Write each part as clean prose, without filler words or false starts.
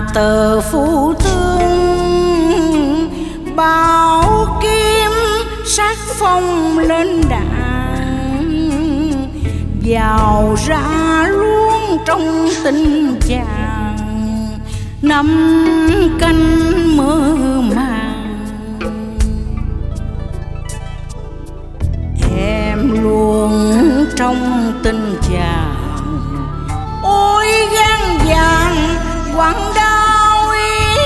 tờ phú tương bảo kiếm sắc phong lên đàn, vào ra luôn trong tình chàng năm canh mơ màng. Em luôn trong tình chàng, ôi gan vàng quặn đau ý.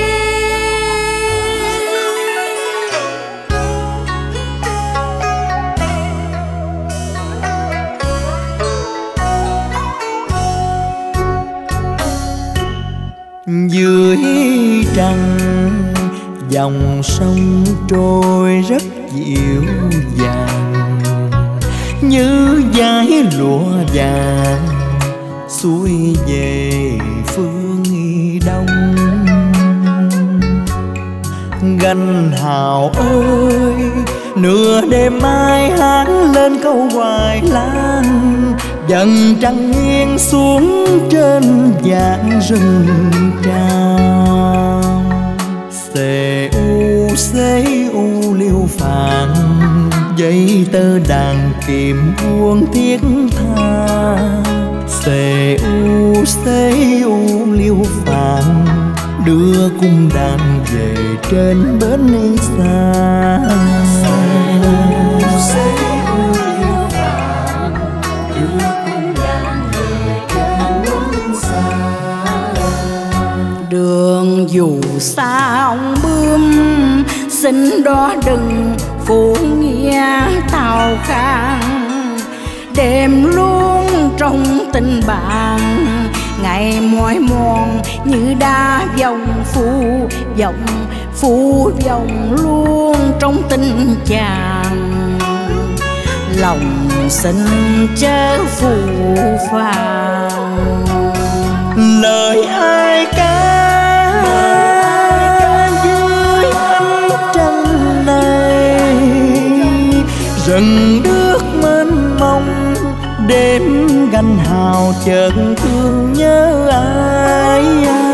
Dưới trăng dòng sông trôi rất dịu dàng, như dải lụa vàng xuôi về phương đông. Ganh hào ơi, nửa đêm mai hát lên câu hoài lan, dần trăng nghiêng xuống trên vạn rừng tràm. Xê u liêu phạn, dây tơ đàn kìm buông thiết tha. Xê u liêu phạn, đưa cung đàn về trên bến xa. Đường dù sao bướm, xin đó đừng phụ nghĩa tào khang. Đêm luôn trong tình bạn, ngày mỏi mòn như đá vòng phù vòng luôn trong tình chàng. Lòng xin chớ phù phàng, lời ai ca dưới ánh trăng này. Rừng nước mênh mông, đêm ganh hào chợt thương nhớ ai.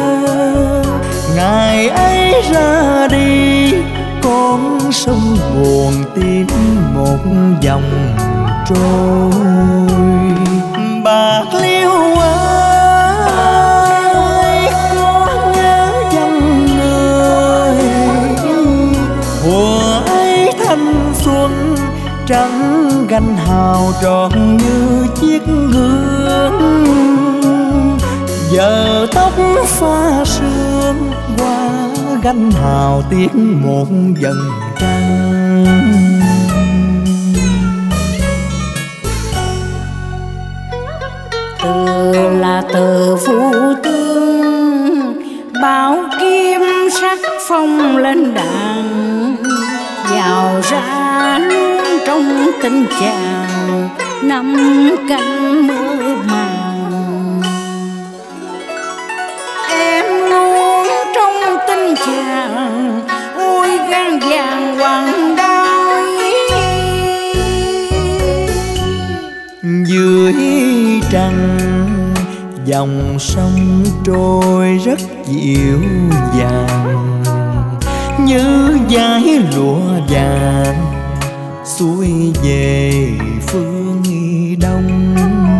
Ngày ấy ra đi, con sông buồn tím một dòng trôi. Bạc Liêu ơi, có nhớ dân người. Mùa ấy thanh xuân trắng ganh hào tròn như chiếc gương. Giờ tóc pha sương qua ganh hào tiếc một dần trăng. Từ là tờ phú tương bảo kiếm sắc phong lên đàn, vào ra luôn trong tình chàng năm canh mơ màng. Em luôn trong tình chàng, ôi gan vàng quặn đau ý. Dưới trăng dòng sông trôi rất dịu dàng, như dải lụa vàng xuôi về phương đông.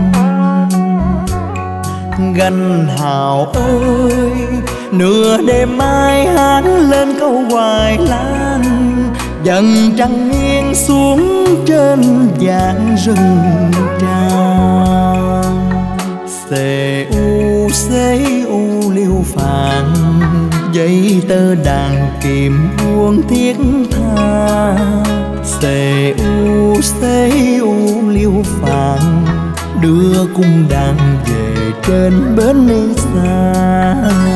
Ganh hào ơi, nửa đêm mai hát lên câu hoài lan, dần trăng nghiêng xuống trên vạn rừng tràm. Xê u liêu phạn, dây tơ đàn kìm buông thiết tha. Xê u liêu phạn, đưa cung đàn về trên bến xa.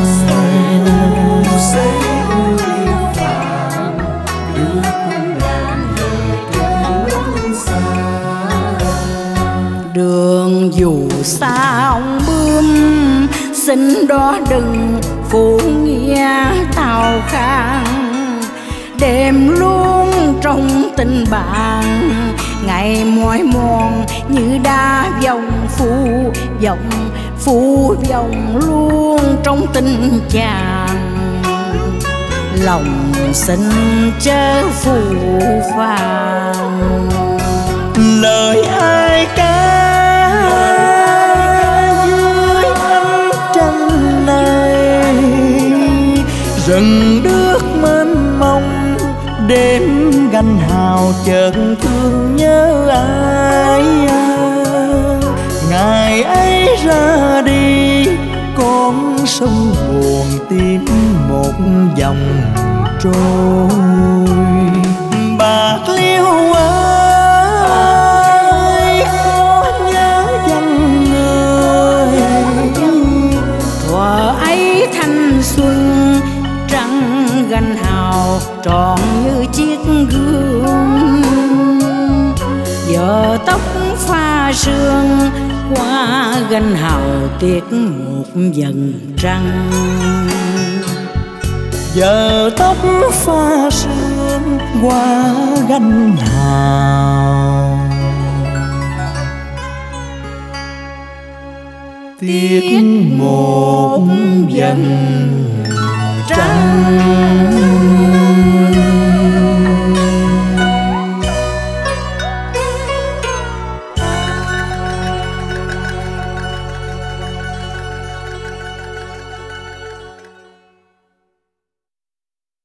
Đường dù sao bướm, xin đó đừng phụ nghĩa tào khang. Đêm luôn trong tình bạn, ngày mỏi mòn như đá vòng vọng phù vọng luôn trong tình chàng. Lòng xin chớ phù phàng, lời ai ca dưới ánh trăng này. Rừng nước mênh mông đêm gánh hào chợt thương nhớ ai. Ngày ấy ra đi con sông buồn tím một dòng trôi. Bạc Liêu ơi có nhớ dân người, thuở ấy thanh xuân trăng gánh hào tròn như chiếc gương. Giờ tóc pha sương qua gánh hào tiếc một dần trăng. giờ tóc pha sương qua gánh hào tiếc một dần trăng.